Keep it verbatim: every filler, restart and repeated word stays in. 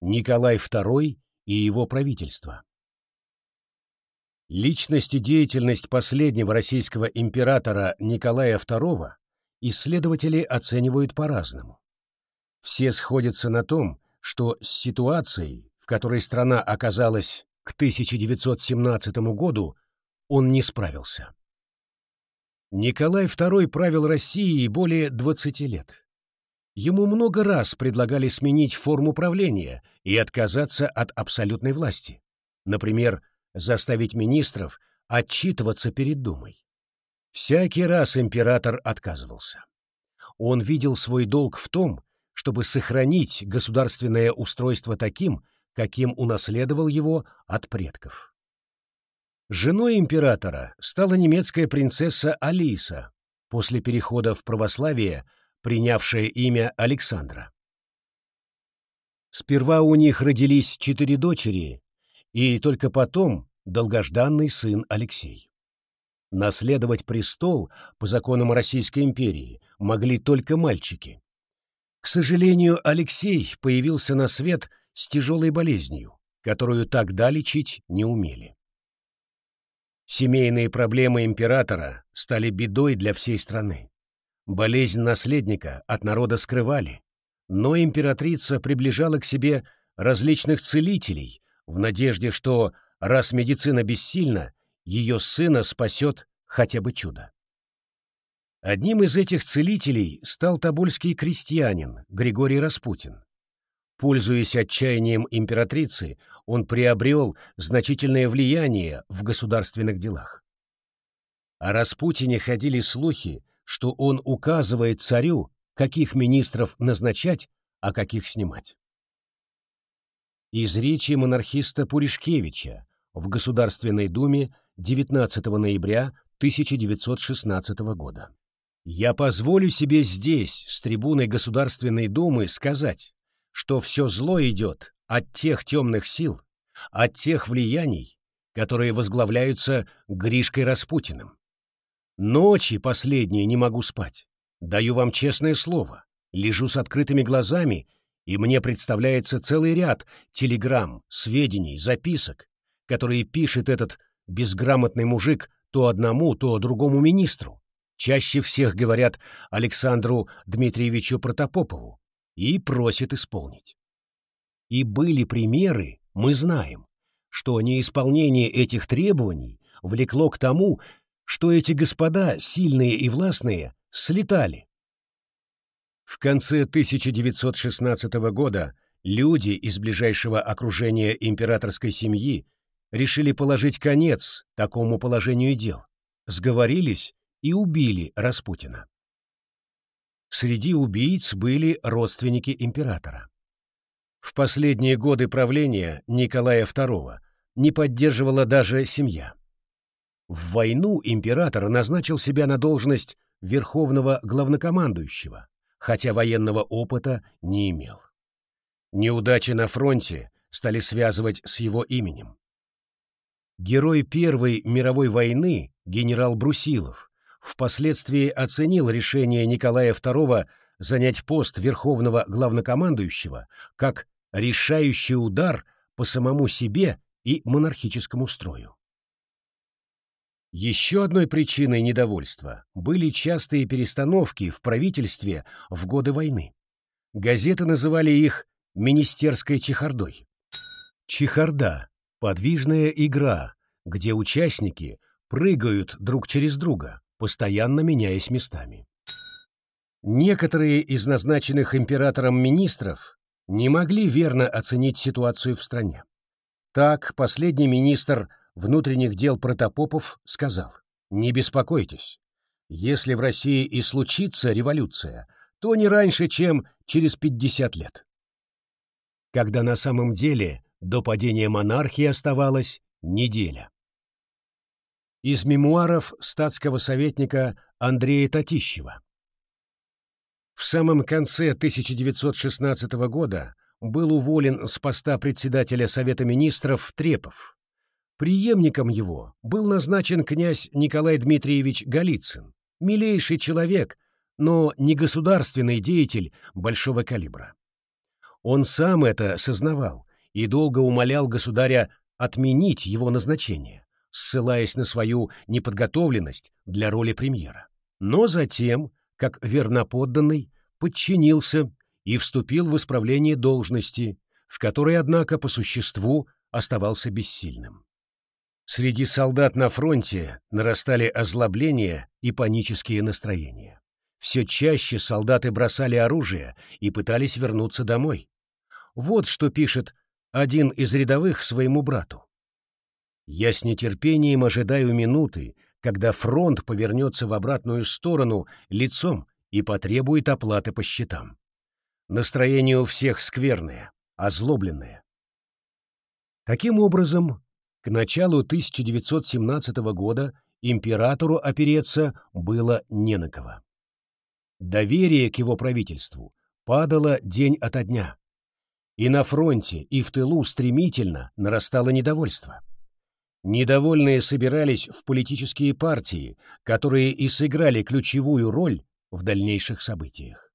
Николай второй и его правительство. Личность и деятельность последнего российского императора Николая второго исследователи оценивают по-разному. Все сходятся на том, что с ситуацией, в которой страна оказалась к тысяча девятьсот семнадцатому году, он не справился. Николай второй правил Россией более двадцати лет. Ему много раз предлагали сменить форму правления и отказаться от абсолютной власти. Например, заставить министров отчитываться перед Думой. Всякий раз император отказывался. Он видел свой долг в том, чтобы сохранить государственное устройство таким, каким унаследовал его от предков. Женой императора стала немецкая принцесса Алиса, после перехода в православие, принявшая имя Александра. Сперва у них родились четыре дочери, и только потом долгожданный сын Алексей. Наследовать престол по законам Российской империи могли только мальчики. К сожалению, Алексей появился на свет с тяжелой болезнью, которую тогда лечить не умели. Семейные проблемы императора стали бедой для всей страны. Болезнь наследника от народа скрывали, но императрица приближала к себе различных целителей в надежде, что, раз медицина бессильна, ее сына спасет хотя бы чудо. Одним из этих целителей стал тобольский крестьянин Григорий Распутин. Пользуясь отчаянием императрицы, он приобрел значительное влияние в государственных делах. О Распутине ходили слухи, что он указывает царю, каких министров назначать, а каких снимать. Из речи монархиста Пуришкевича в Государственной Думе девятнадцатого ноября тысяча девятьсот шестнадцатого года. «Я позволю себе здесь, с трибуны Государственной Думы, сказать, что все зло идет от тех темных сил, от тех влияний, которые возглавляются Гришкой Распутиным. Ночи последние не могу спать. Даю вам честное слово. Лежу с открытыми глазами, и мне представляется целый ряд телеграмм, сведений, записок, которые пишет этот безграмотный мужик то одному, то другому министру. Чаще всех говорят Александру Дмитриевичу Протопопову и просит исполнить. И были примеры, мы знаем, что неисполнение этих требований влекло к тому, что эти господа, сильные и властные, слетали. В конце тысяча девятьсот шестнадцатого года люди из ближайшего окружения императорской семьи решили положить конец такому положению дел, сговорились и убили Распутина. Среди убийц были родственники императора. В последние годы правления Николая второго не поддерживала даже семья. В войну император назначил себя на должность верховного главнокомандующего, хотя военного опыта не имел. Неудачи на фронте стали связывать с его именем. Герой Первой мировой войны генерал Брусилов впоследствии оценил решение Николая второго занять пост верховного главнокомандующего как решающий удар по самому себе и монархическому строю. Еще одной причиной недовольства были частые перестановки в правительстве в годы войны. Газеты называли их «министерской чехардой». Чехарда — подвижная игра, где участники прыгают друг через друга, постоянно меняясь местами. Некоторые из назначенных императором министров не могли верно оценить ситуацию в стране. Так, последний министр внутренних дел Протопопов сказал: «Не беспокойтесь, если в России и случится революция, то не раньше, чем через пятьдесят лет». Когда на самом деле до падения монархии оставалась неделя. Из мемуаров статского советника Андрея Татищева. В самом конце тысяча девятьсот шестнадцатого года был уволен с поста председателя Совета министров Трепов. Преемником его был назначен князь Николай Дмитриевич Голицын, милейший человек, но не государственный деятель большого калибра. Он сам это сознавал и долго умолял государя отменить его назначение, ссылаясь на свою неподготовленность для роли премьера. Но затем, как верноподданный, подчинился и вступил в исправление должности, в которой, однако, по существу оставался бессильным. Среди солдат на фронте нарастали озлобления и панические настроения. Все чаще солдаты бросали оружие и пытались вернуться домой. Вот что пишет один из рядовых своему брату. «Я с нетерпением ожидаю минуты, когда фронт повернется в обратную сторону лицом и потребует оплаты по счетам. Настроение у всех скверное, озлобленное». Таким образом, к началу тысяча девятьсот семнадцатого года императору опереться было не на кого. Доверие к его правительству падало день ото дня. И на фронте, и в тылу стремительно нарастало недовольство. Недовольные собирались в политические партии, которые и сыграли ключевую роль в дальнейших событиях.